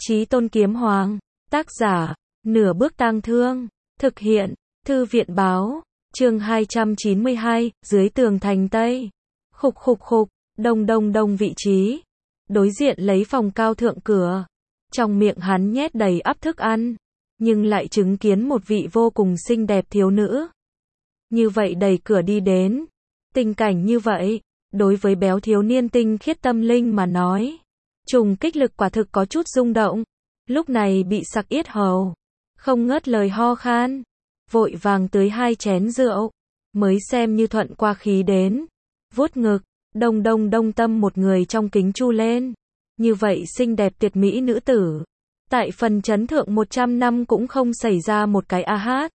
Chí Tôn Kiếm Hoàng, tác giả, Nửa Bước Tang Thương, thực hiện, Thư viện báo, chương 292, dưới tường thành Tây. Khục khục khục, đông đông đông vị trí. Đối diện lấy phòng cao thượng cửa. Trong miệng hắn nhét đầy ắp thức ăn, nhưng lại chứng kiến một vị vô cùng xinh đẹp thiếu nữ. Như vậy đẩy cửa đi đến. Tình cảnh như vậy, đối với béo thiếu niên tinh khiết tâm linh mà nói, trùng kích lực quả thực có chút rung động. Lúc này bị sặc yết hầu, không ngớt lời ho khan, vội vàng tưới 2 chén rượu, mới xem như thuận qua khí đến. Vuốt ngực, đông đông đông tâm một người trong kính chu lên. Như vậy xinh đẹp tuyệt mỹ nữ tử, tại phần chấn thượng 100 năm cũng không xảy ra một cái a hát.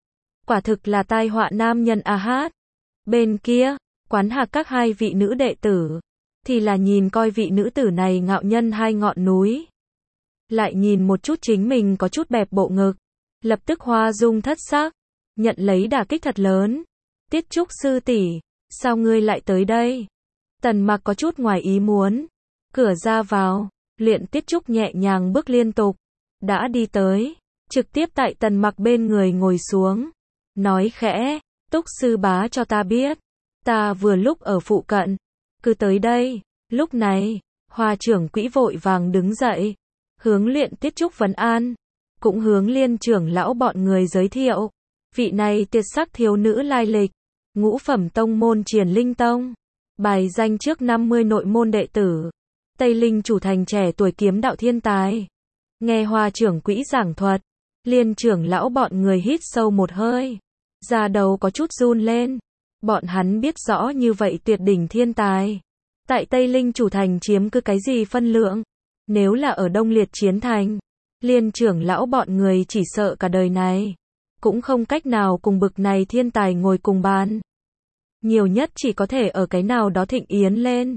Quả thực là tai họa nam nhân a hát. Bên kia, quán hạc các 2 vị nữ đệ tử, thì là nhìn coi vị nữ tử này ngạo nhân 2 ngọn núi. Lại nhìn một chút chính mình có chút bẹp bộ ngực, lập tức hoa dung thất sắc, nhận lấy đả kích thật lớn. Tiết Trúc sư tỷ, sao ngươi lại tới đây? Tần Mặc có chút ngoài ý muốn. Cửa ra vào, Luyện Tiết Trúc nhẹ nhàng bước liên tục, đã đi tới, trực tiếp tại Tần Mặc bên người ngồi xuống, nói khẽ, Túc sư bá cho ta biết, ta vừa lúc ở phụ cận, cứ tới đây. Lúc này, Hoa trưởng quỹ vội vàng đứng dậy, hướng Luyện Tiết Trúc vấn an, cũng hướng Liên trưởng lão bọn người giới thiệu, vị này tuyệt sắc thiếu nữ lai lịch, ngũ phẩm tông môn Triển Linh Tông, bài danh trước 50 nội môn đệ tử, Tây Linh chủ thành trẻ tuổi kiếm đạo thiên tài. Nghe Hoa trưởng quỹ giảng thuật, Liên trưởng lão bọn người hít sâu một hơi, da đầu có chút run lên. Bọn hắn biết rõ như vậy tuyệt đỉnh thiên tài, tại Tây Linh chủ thành chiếm cứ cái gì phân lượng. Nếu là ở Đông Liệt chiến thành, Liên trưởng lão bọn người chỉ sợ cả đời này cũng không cách nào cùng bực này thiên tài ngồi cùng bàn. Nhiều nhất chỉ có thể ở cái nào đó thịnh yến lên.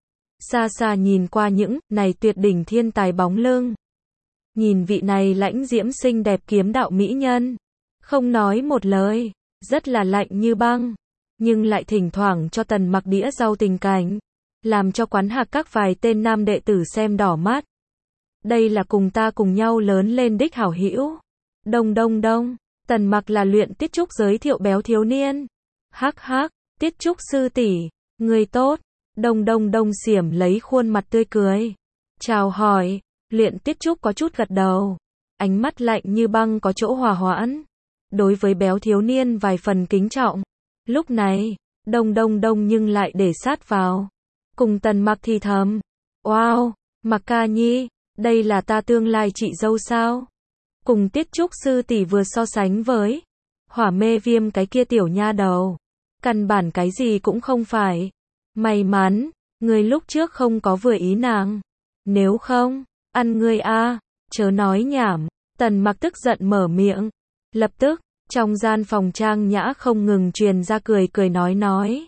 Xa xa nhìn qua những này tuyệt đỉnh thiên tài bóng lưng, nhìn vị này lãnh diễm xinh đẹp kiếm đạo mỹ nhân, không nói một lời, rất là lạnh như băng, nhưng lại thỉnh thoảng cho Tần Mặc đĩa rau tình cảnh, làm cho quán hạc các vài tên nam đệ tử xem đỏ mắt. Đây là cùng ta cùng nhau lớn lên đích hảo hữu. Đông đông đông, Tần Mặc là Luyện Tiết Trúc giới thiệu béo thiếu niên. Hắc hắc, Tiết Trúc sư tỷ, người tốt. Đông đông đông xiểm lấy khuôn mặt tươi cười, chào hỏi. Luyện Tiết Trúc có chút gật đầu, ánh mắt lạnh như băng có chỗ hòa hoãn, đối với béo thiếu niên vài phần kính trọng. Lúc này, đông đông đông nhưng lại để sát vào, cùng Tần Mặc thì thầm, wow, Mặc ca nhi, đây là ta tương lai chị dâu sao? Cùng Tiết Trúc sư tỷ vừa so sánh với Hỏa Mê Viêm cái kia tiểu nha đầu, căn bản cái gì cũng không phải. May mắn, người lúc trước không có vừa ý nàng. Nếu không, ăn ngươi a, chớ nói nhảm. Tần Mặc tức giận mở miệng. Lập tức, trong gian phòng trang nhã không ngừng truyền ra cười cười nói.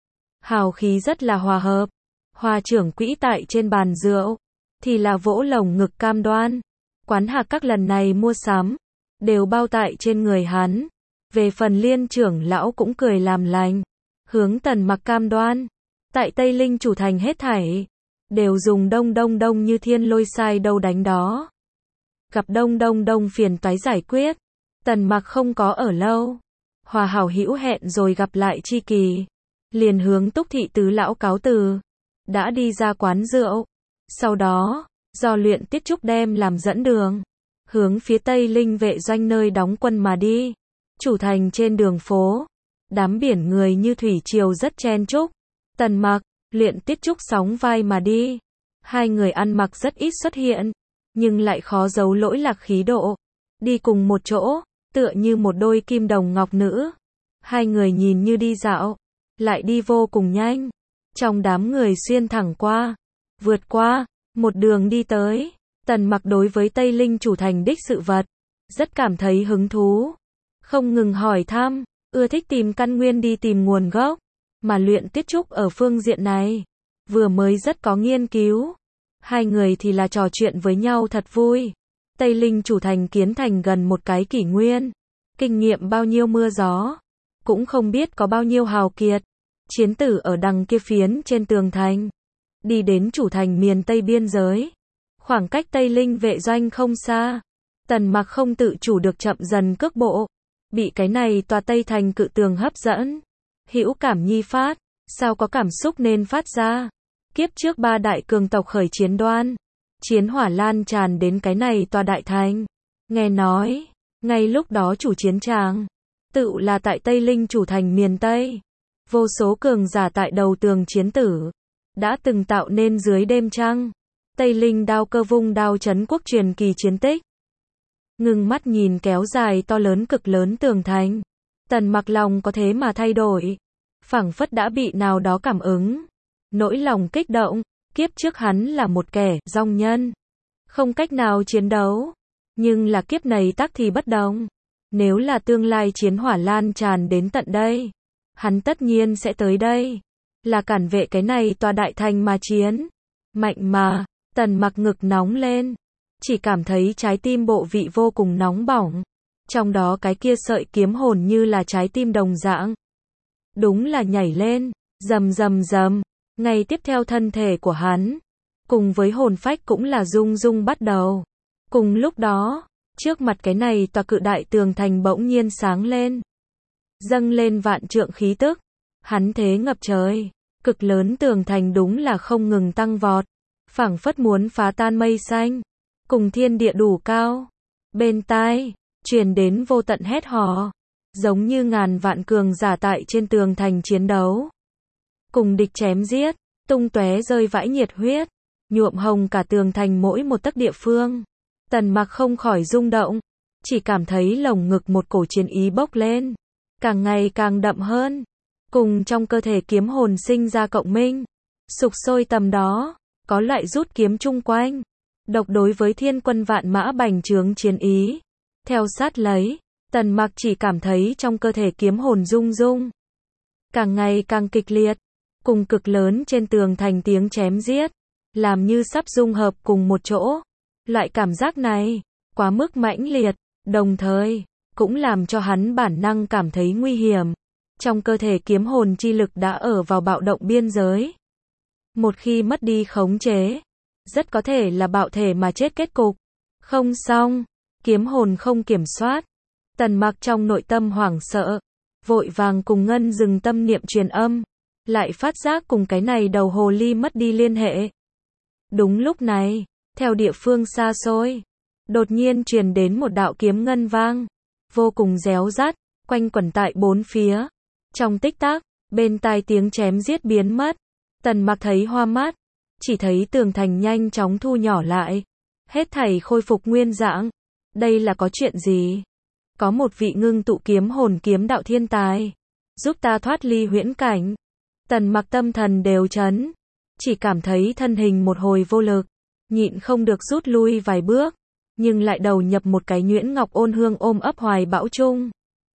Hào khí rất là hòa hợp. Hoa trưởng quỹ tại trên bàn rượu, thì là vỗ lồng ngực cam đoan. Quán hạc các lần này mua sắm, đều bao tại trên người hắn. Về phần Liên trưởng lão cũng cười làm lành, hướng Tần Mặc cam đoan. Tại Tây Linh chủ thành hết thảy, đều dùng đông đông đông như thiên lôi sai đâu đánh đó. Gặp đông đông đông phiền toái giải quyết, Tần Mặc không có ở lâu. Hòa hảo hữu hẹn rồi gặp lại chi kỳ. Liền hướng Túc thị tứ lão cáo từ, đã đi ra quán rượu. Sau đó, do Luyện Tiết Trúc đem làm dẫn đường, hướng phía Tây Linh vệ doanh nơi đóng quân mà đi. Chủ thành trên đường phố, đám biển người như thủy triều rất chen chúc. Tần Mặc, Luyện Tiết Trúc sóng vai mà đi. 2 người ăn mặc rất ít xuất hiện, nhưng lại khó giấu lỗi lạc khí độ. Đi cùng một chỗ, tựa như một đôi kim đồng ngọc nữ. 2 người nhìn như đi dạo, lại đi vô cùng nhanh. Trong đám người xuyên thẳng qua, vượt qua, một đường đi tới. Tần Mặc đối với Tây Linh chủ thành đích sự vật rất cảm thấy hứng thú, không ngừng hỏi thăm, ưa thích tìm căn nguyên đi tìm nguồn gốc. Mà Luyện Tiết Trúc ở phương diện này vừa mới rất có nghiên cứu. 2 người thì là trò chuyện với nhau thật vui. Tây Linh chủ thành kiến thành gần một cái kỷ nguyên, kinh nghiệm bao nhiêu mưa gió, cũng không biết có bao nhiêu hào kiệt, chiến tử ở đằng kia phiến trên tường thành. Đi đến chủ thành miền Tây biên giới, Khoảng cách Tây Linh vệ doanh không xa. Tần Mặc không tự chủ được chậm dần cước bộ. Bị cái này tòa Tây Thành cự tường hấp dẫn. Hữu cảm nhi phát. Sao có cảm xúc nên phát ra. Kiếp trước ba đại cường tộc khởi chiến đoan. Chiến hỏa lan tràn đến cái này tòa đại thành. Nghe nói, ngay lúc đó chủ chiến tràng, tự là tại Tây Linh chủ thành miền Tây. Vô số cường giả tại đầu tường chiến tử. Đã từng tạo nên dưới đêm trăng. Tây Linh đao cơ vung đao trấn quốc truyền kỳ chiến tích. Ngưng mắt nhìn kéo dài to lớn cực lớn tường thành. Tần Mặc lòng có thế mà thay đổi. Phảng phất đã bị nào đó cảm ứng. Nỗi lòng kích động. Kiếp trước hắn là một kẻ dong nhân. Không cách nào chiến đấu. Nhưng là kiếp này tắc thì bất đồng. Nếu là tương lai chiến hỏa lan tràn đến tận đây. Hắn tất nhiên sẽ tới đây. Là cản vệ cái này tòa đại thành mà chiến. Mạnh mà. Tần Mặc ngực nóng lên. Chỉ cảm thấy trái tim bộ vị vô cùng nóng bỏng. Trong đó cái kia sợi kiếm hồn như là trái tim đồng dạng. Đúng là nhảy lên. Rầm rầm rầm. Ngay tiếp theo thân thể của hắn. Cùng với hồn phách cũng là rung rung bắt đầu. Cùng lúc đó. Trước mặt cái này tòa cự đại tường thành bỗng nhiên sáng lên. Dâng lên vạn trượng khí tức. Hắn thế ngập trời. Cực lớn tường thành đúng là không ngừng tăng vọt. Phảng phất muốn phá tan mây xanh. Cùng thiên địa đủ cao. Bên tai, truyền đến vô tận hét hò. Giống như ngàn vạn cường giả tại trên tường thành chiến đấu. Cùng địch chém giết, tung tóe rơi vãi nhiệt huyết. Nhuộm hồng cả tường thành mỗi một tấc địa phương. Tần Mặc không khỏi rung động. Chỉ cảm thấy lồng ngực một cổ chiến ý bốc lên. Càng ngày càng đậm hơn. Cùng trong cơ thể kiếm hồn sinh ra cộng minh. Sục sôi tầm đó. Có loại rút kiếm chung quanh. Độc đối với thiên quân vạn mã bành trướng chiến ý. Theo sát lấy. Tần Mặc chỉ cảm thấy trong cơ thể kiếm hồn rung rung. Càng ngày càng kịch liệt. Cùng cực lớn trên tường thành tiếng chém giết. Làm như sắp dung hợp cùng một chỗ. Loại cảm giác này. Quá mức mãnh liệt. Đồng thời. Cũng làm cho hắn bản năng cảm thấy nguy hiểm. Trong cơ thể kiếm hồn chi lực đã ở vào bạo động biên giới. Một khi mất đi khống chế. Rất có thể là bạo thể mà chết kết cục. Không xong. Kiếm hồn không kiểm soát. Tần Mặc trong nội tâm hoảng sợ. Vội vàng cùng Ngân dừng tâm niệm truyền âm. Lại phát giác cùng cái này đầu hồ ly mất đi liên hệ. Đúng lúc này. Theo địa phương xa xôi. Đột nhiên truyền đến một đạo kiếm ngân vang. Vô cùng réo rắt. Quanh quẩn tại bốn phía. Trong tích tắc. Bên tai tiếng chém giết biến mất. Tần Mặc thấy hoa mắt. Chỉ thấy tường thành nhanh chóng thu nhỏ lại. Hết thảy khôi phục nguyên dạng. Đây là có chuyện gì? Có một vị ngưng tụ kiếm hồn kiếm đạo thiên tài. Giúp ta thoát ly huyễn cảnh. Tần Mặc tâm thần đều chấn. Chỉ cảm thấy thân hình một hồi vô lực. Nhịn không được rút lui vài bước. Nhưng lại đầu nhập một cái nhuyễn ngọc ôn hương ôm ấp hoài bão chung.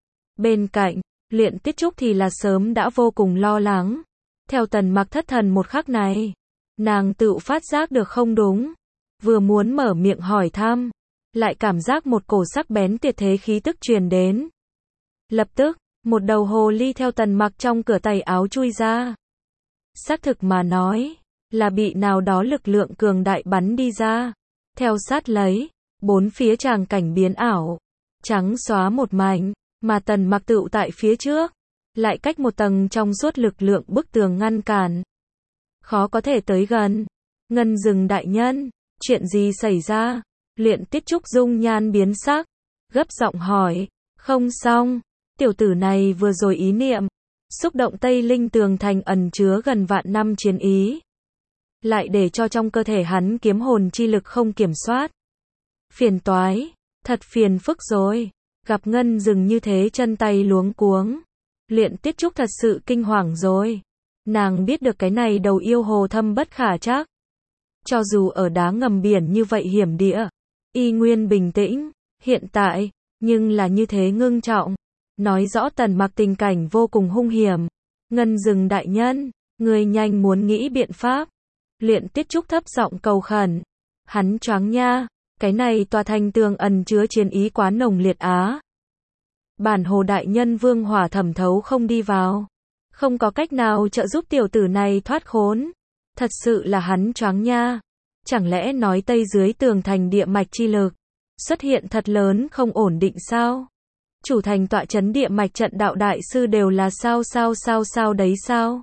Bên cạnh, Luyện Tiết Trúc thì là sớm đã vô cùng lo lắng. Theo Tần Mặc thất thần một khắc này. Nàng tự phát giác được không đúng. Vừa muốn mở miệng hỏi thăm. Lại cảm giác một cổ sắc bén tuyệt thế khí tức truyền đến. Lập tức, một đầu hồ ly theo Tần Mặc trong cửa tay áo chui ra. Xác thực mà nói, là bị nào đó lực lượng cường đại bắn đi ra. Theo sát lấy, bốn phía tràng cảnh biến ảo. Trắng xóa một mảnh, mà Tần Mặc tựu tại phía trước. Lại cách một tầng trong suốt lực lượng bức tường ngăn cản. Khó có thể tới gần. Ngân dừng đại nhân, chuyện gì xảy ra? Luyện Tiết Trúc dung nhan biến sắc. Gấp giọng hỏi, không xong. Tiểu tử này vừa rồi ý niệm. Xúc động Tây Linh tường thành ẩn chứa gần vạn năm chiến ý. Lại để cho trong cơ thể hắn kiếm hồn chi lực không kiểm soát. Phiền toái. Thật phiền phức rồi. Gặp Ngân dừng như thế chân tay luống cuống. Luyện Tiết Trúc thật sự kinh hoàng rồi. Nàng biết được cái này đầu yêu hồ thâm bất khả trắc. Cho dù ở đá ngầm biển như vậy hiểm địa. Y nguyên bình tĩnh. Hiện tại. Nhưng là như thế ngưng trọng. Nói rõ Tần Mặc tình cảnh vô cùng hung hiểm. Ngân dừng đại nhân. Người nhanh muốn nghĩ biện pháp. Luyện Tiết Trúc thấp giọng cầu khẩn. Hắn choáng nha. Cái này tòa thành tường ẩn chứa chiến ý quá nồng liệt á. Bản hồ đại nhân vương hỏa thẩm thấu không đi vào. Không có cách nào trợ giúp tiểu tử này thoát khốn. Thật sự là hắn choáng nha. Chẳng lẽ nói Tây dưới tường thành địa mạch chi lực xuất hiện thật lớn không ổn định sao? Chủ thành tọa chấn địa mạch trận đạo đại sư đều là sao đấy sao?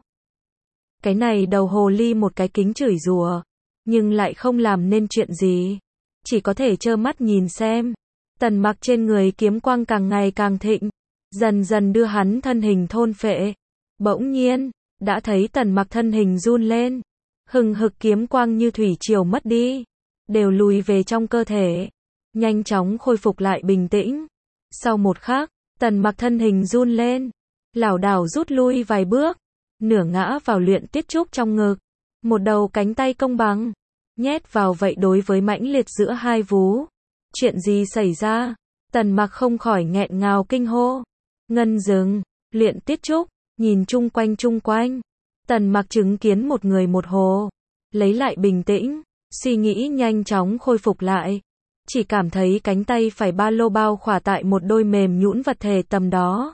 Cái này đầu hồ ly một cái kính chửi rủa, nhưng lại không làm nên chuyện gì, chỉ có thể trơ mắt nhìn xem. Tần Mặc trên người kiếm quang càng ngày càng thịnh, dần dần đưa hắn thân hình thôn phệ. Bỗng nhiên, đã thấy Tần Mặc thân hình run lên, hừng hực kiếm quang như thủy triều mất đi, đều lùi về trong cơ thể, nhanh chóng khôi phục lại bình tĩnh. Sau một khắc, Tần Mặc thân hình run lên, lảo đảo rút lui vài bước, nửa ngã vào Luyện Tiết Trúc trong ngực, một đầu cánh tay công bằng nhét vào vậy đối với mãnh liệt giữa hai vú. Chuyện gì xảy ra? Tần Mặc không khỏi nghẹn ngào kinh hô. Ngân Dừng, Luyện Tiết Trúc, nhìn chung quanh. Tần Mặc chứng kiến một người một hồ, lấy lại bình tĩnh, suy nghĩ nhanh chóng khôi phục lại. Chỉ cảm thấy cánh tay phải ba lô bao khỏa tại một đôi mềm nhũn vật thể tầm đó.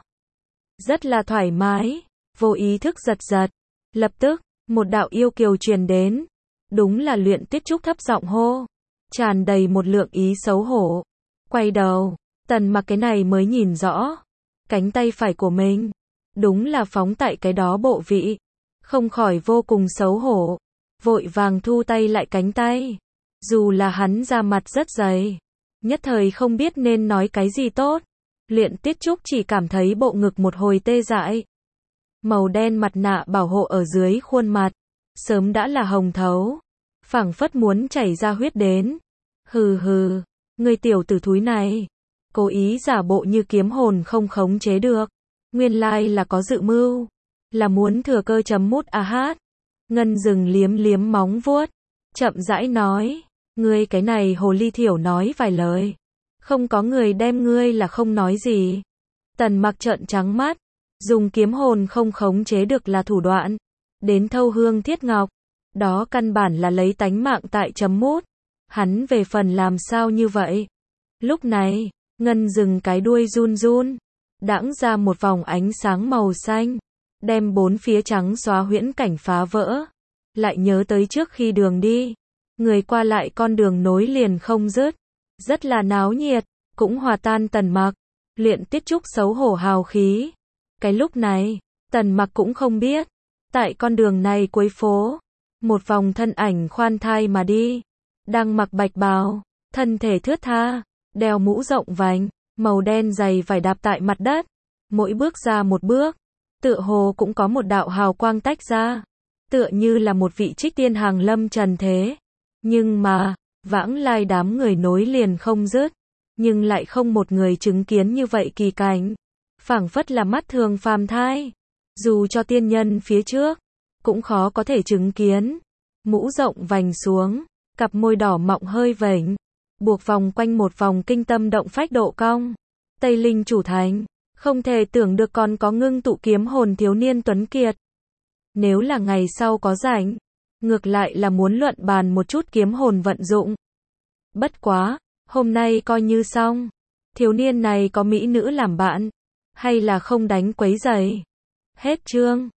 Rất là thoải mái, vô ý thức giật. Lập tức, một đạo yêu kiều truyền đến. Đúng là Luyện Tiết Trúc thấp giọng hô, tràn đầy một lượng ý xấu hổ. Quay đầu, Tần Mặc cái này mới nhìn rõ, cánh tay phải của mình, đúng là phóng tại cái đó bộ vị, không khỏi vô cùng xấu hổ, vội vàng thu tay lại cánh tay. Dù là hắn da mặt rất dày, nhất thời không biết nên nói cái gì tốt. Luyện Tiết Trúc chỉ cảm thấy bộ ngực một hồi tê dại. Màu đen mặt nạ bảo hộ ở dưới khuôn mặt, sớm đã là hồng thấu, phảng phất muốn chảy ra huyết đến. Hừ, ngươi tiểu tử thúi này, cố ý giả bộ như kiếm hồn không khống chế được, nguyên lai là có dự mưu, là muốn thừa cơ chấm mút a hát. Ngân Dừng liếm móng vuốt, chậm rãi nói, ngươi cái này hồ ly thiểu nói vài lời, không có người đem ngươi là không nói gì. Tần Mặc trợn trắng mắt, dùng kiếm hồn không khống chế được là thủ đoạn, đến thâu hương thiết ngọc, đó căn bản là lấy tánh mạng tại chấm mút. Hắn về phần làm sao như vậy? Lúc này, Ngân Dừng cái đuôi run, đãng ra một vòng ánh sáng màu xanh, đem bốn phía trắng xóa huyễn cảnh phá vỡ. Lại nhớ tới trước khi đường đi, người qua lại con đường nối liền không dứt, rất là náo nhiệt, cũng hòa tan Tần Mặc. Luyện Tiết Trúc xấu hổ hào khí. Cái lúc này, Tần Mặc cũng không biết, tại con đường này cuối phố, một vòng thân ảnh khoan thai mà đi, đang mặc bạch bào, thân thể thướt tha, đeo mũ rộng vành, màu đen dày vải đạp tại mặt đất, mỗi bước ra một bước, tựa hồ cũng có một đạo hào quang tách ra, tựa như là một vị trích tiên hàng lâm trần thế. Nhưng mà, vãng lai đám người nối liền không dứt, nhưng lại không một người chứng kiến như vậy kỳ cảnh, phảng phất là mắt thường phàm thai, dù cho tiên nhân phía trước, cũng khó có thể chứng kiến. Mũ rộng vành xuống, cặp môi đỏ mọng hơi vểnh, buộc vòng quanh một vòng kinh tâm động phách độ cong. Tây Linh chủ thành, không thể tưởng được còn có ngưng tụ kiếm hồn thiếu niên tuấn kiệt. Nếu là ngày sau có rảnh, ngược lại là muốn luận bàn một chút kiếm hồn vận dụng. Bất quá, hôm nay coi như xong. Thiếu niên này có mỹ nữ làm bạn, hay là không đánh quấy rầy. Hết chương.